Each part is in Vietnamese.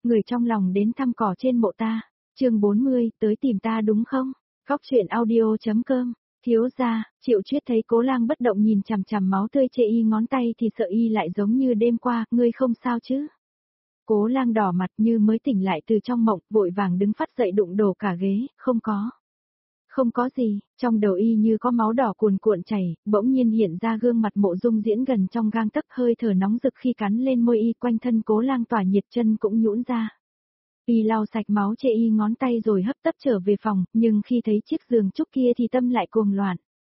người trong lòng đến thăm cỏ trên mộ ta. Chương 40, tới tìm ta đúng không? Góc truyện audio.com. Thiếu gia, Triệu Chuyết thấy Cố Lang bất động nhìn chằm chằm máu tươi chê y ngón tay thì sợ y lại giống như đêm qua, ngươi không sao chứ? Cố Lang đỏ mặt như mới tỉnh lại từ trong mộng, vội vàng đứng phát dậy đụng đổ cả ghế, không có. Không có gì, trong đầu y như có máu đỏ cuồn cuộn chảy, bỗng nhiên hiện ra gương mặt Mộ Dung Diễn gần trong gang tấc, hơi thở nóng rực khi cắn lên môi y, quanh thân Cố Lang tỏa nhiệt, chân cũng nhũn ra. Y lau sạch máu chê y ngón tay rồi hấp tấp trở về phòng, nhưng khi thấy chiếc giường trúc kia thì tâm lại cuồng loạn.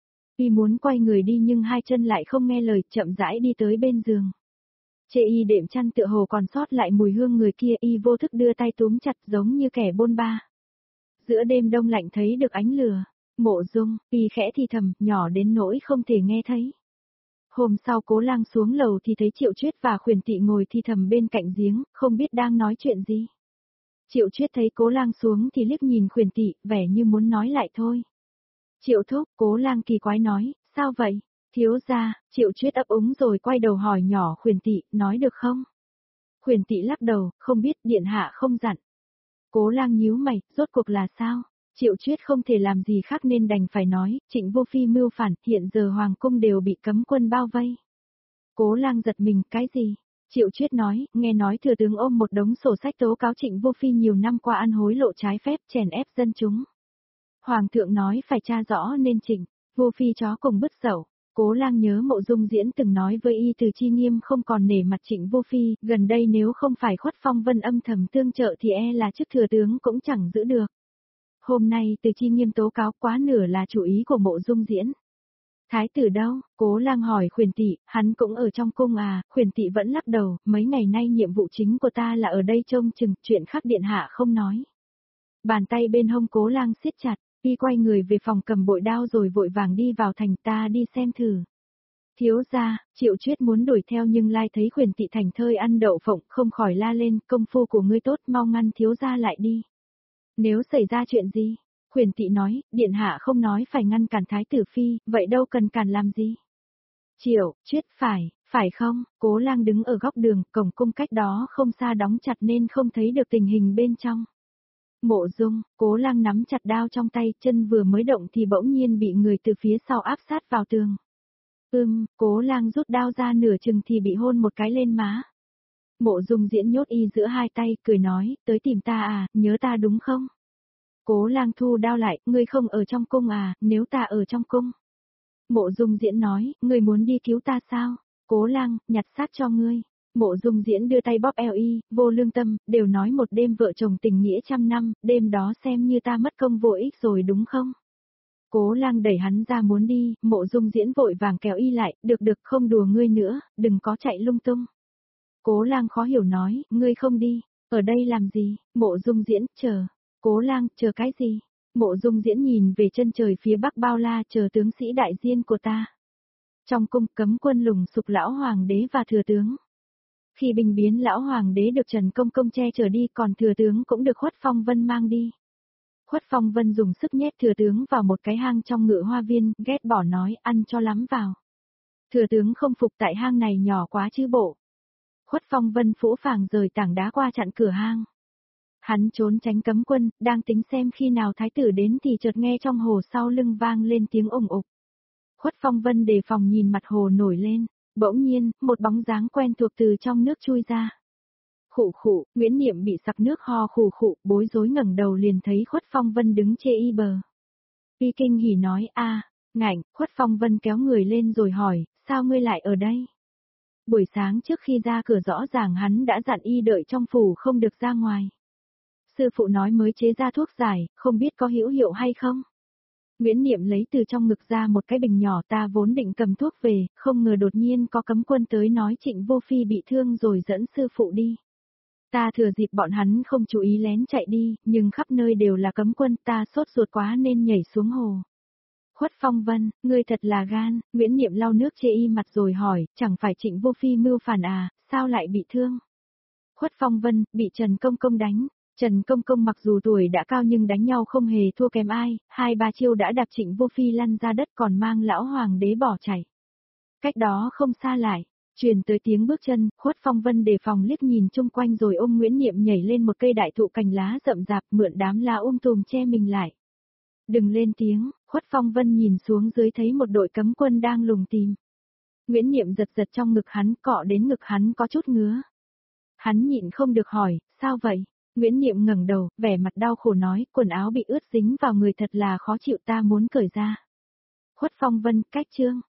Y muốn quay người đi nhưng hai chân lại không nghe lời, chậm rãi đi tới bên giường. Chê y đệm chăn tựa hồ còn sót lại mùi hương người kia, y vô thức đưa tay túm chặt giống như kẻ bôn ba. Giữa đêm đông lạnh thấy được ánh lửa, Mộ Dung, y khẽ thì thầm, nhỏ đến nỗi không thể nghe thấy. Hôm sau Cố Lang xuống lầu thì thấy Triệu Chuyết và Khuyển Tị ngồi thì thầm bên cạnh giếng, không biết đang nói chuyện gì. Triệu Chuyết thấy Cố Lang xuống thì liếc nhìn Khuyển Tị, vẻ như muốn nói lại thôi. Triệu thúc, Cố Lang kỳ quái nói, sao vậy? Thiếu gia, Triệu Chuyết ấp úng rồi quay đầu hỏi nhỏ Khuyển Tị, nói được không? Khuyển Tị lắc đầu, không biết, điện hạ không dặn. Cố Lang nhíu mày, rốt cuộc là sao? Triệu Chuyết không thể làm gì khác nên đành phải nói, Trịnh Vô Phi mưu phản, hiện giờ hoàng cung đều bị cấm quân bao vây. Cố Lang giật mình, cái gì? Triệu Chuyết nói, nghe nói thừa tướng ôm một đống sổ sách tố cáo Trịnh Vô Phi nhiều năm qua ăn hối lộ trái phép, chèn ép dân chúng. Hoàng thượng nói phải tra rõ nên Trịnh Vô Phi chó cùng bứt dậu. Cố Lang nhớ Mộ Dung Diễn từng nói với y Từ Chi Nghiêm không còn nể mặt Trịnh Vô Phi, gần đây nếu không phải Khuất Phong Vân âm thầm tương trợ thì e là chức thừa tướng cũng chẳng giữ được. Hôm nay Từ Chi Nghiêm tố cáo quá nửa là chủ ý của Mộ Dung Diễn. Thái tử đâu? Cố Lang hỏi Khuyển Tị, hắn cũng ở trong cung à? Khuyển Tị vẫn lắc đầu, mấy ngày nay nhiệm vụ chính của ta là ở đây trông chừng, chuyện khác điện hạ không nói. Bàn tay bên hông Cố Lang siết chặt, y quay người về phòng cầm bội đao rồi vội vàng đi vào thành, ta đi xem thử. Thiếu gia, Triệu Chuyết muốn đuổi theo nhưng lai thấy Khuyển Tị thành thơi ăn đậu phộng, không khỏi la lên, công phu của ngươi tốt, mau ngăn thiếu gia lại đi. Nếu xảy ra chuyện gì? Khuyển Tị nói, điện hạ không nói phải ngăn cản thái tử phi, vậy đâu cần cản làm gì? Triệu Chuyết, phải không? Cố Lang đứng ở góc đường, cổng cung cách đó không xa đóng chặt nên không thấy được tình hình bên trong. Mộ Dung, Cố Lang nắm chặt đao trong tay, chân vừa mới động thì bỗng nhiên bị người từ phía sau áp sát vào tường. Cố Lang rút đao ra nửa chừng thì bị hôn một cái lên má. Mộ Dung Diễn nhốt y giữa hai tay, cười nói, tới tìm ta à, nhớ ta đúng không? Cố Lang thu đao lại, ngươi không ở trong cung à, nếu ta ở trong cung. Mộ Dung Diễn nói, ngươi muốn đi cứu ta sao? Cố Lang, nhặt xác cho ngươi. Mộ Dung Diễn đưa tay bóp eo y, vô lương tâm, đều nói một đêm vợ chồng tình nghĩa trăm năm, đêm đó xem như ta mất công vô ích rồi đúng không? Cố Lang đẩy hắn ra muốn đi, Mộ Dung Diễn vội vàng kéo y lại, được không đùa ngươi nữa, đừng có chạy lung tung. Cố Lang khó hiểu nói, ngươi không đi, ở đây làm gì? Mộ Dung Diễn, chờ. Cố Lang, chờ cái gì? Mộ Dung Diễn nhìn về chân trời phía bắc bao la, chờ tướng sĩ đại diên của ta. Trong cung cấm quân lùng sục lão hoàng đế và thừa tướng. Khi binh biến lão hoàng đế được Trần Công Công che chở đi, còn thừa tướng cũng được Khuất Phong Vân mang đi. Khuất Phong Vân dùng sức nhét thừa tướng vào một cái hang trong Ngự Hoa Viên, ghét bỏ nói, ăn cho lắm vào. Thừa tướng không phục, tại hang này nhỏ quá chứ bộ. Khuất Phong Vân phũ phàng rời tảng đá qua chặn cửa hang. Hắn trốn tránh cấm quân, đang tính xem khi nào thái tử đến thì chợt nghe trong hồ sau lưng vang lên tiếng ủng ục. Khuất Phong Vân đề phòng nhìn mặt hồ nổi lên, bỗng nhiên, một bóng dáng quen thuộc từ trong nước chui ra. Khụ khụ, Nguyễn Niệm bị sặc nước ho khụ khụ, bối rối ngẩng đầu liền thấy Khuất Phong Vân đứng chê y bờ. Y kinh hỉ nói, ngạnh, Khuất Phong Vân kéo người lên rồi hỏi, sao ngươi lại ở đây? Buổi sáng trước khi ra cửa rõ ràng hắn đã dặn y đợi trong phủ không được ra ngoài. Sư phụ nói mới chế ra thuốc giải, không biết có hữu hiệu hay không? Nguyễn Niệm lấy từ trong ngực ra một cái bình nhỏ, ta vốn định cầm thuốc về, không ngờ đột nhiên có cấm quân tới nói Trịnh Vô Phi bị thương rồi dẫn sư phụ đi. Ta thừa dịp bọn hắn không chú ý lén chạy đi, nhưng khắp nơi đều là cấm quân, ta sốt ruột quá nên nhảy xuống hồ. Khuất Phong Vân, ngươi thật là gan, Nguyễn Niệm lau nước chê y mặt rồi hỏi, chẳng phải Trịnh Vô Phi mưu phản à, sao lại bị thương? Khuất Phong Vân, bị Trần Công Công đánh. Trần Công Công mặc dù tuổi đã cao nhưng đánh nhau không hề thua kém ai, 2-3 chiêu đã đạp Trịnh Vô Phi lăn ra đất còn mang lão hoàng đế bỏ chạy. Cách đó không xa lại, Truyền tới tiếng bước chân, Khuất Phong Vân đề phòng liếc nhìn chung quanh rồi ôm Nguyễn Niệm nhảy lên một cây đại thụ cành lá rậm rạp mượn đám lá tùm che mình lại. Đừng lên tiếng, Khuất Phong Vân nhìn xuống dưới thấy một đội cấm quân đang lùng tìm. Nguyễn Niệm giật giật trong ngực hắn, cọ đến ngực hắn có chút ngứa. Hắn nhịn không được hỏi, sao vậy? Nguyễn Niệm ngẩng đầu, vẻ mặt đau khổ nói, quần áo bị ướt dính vào người thật là khó chịu, ta muốn cởi ra. Khuất Phong Vân, cách chương.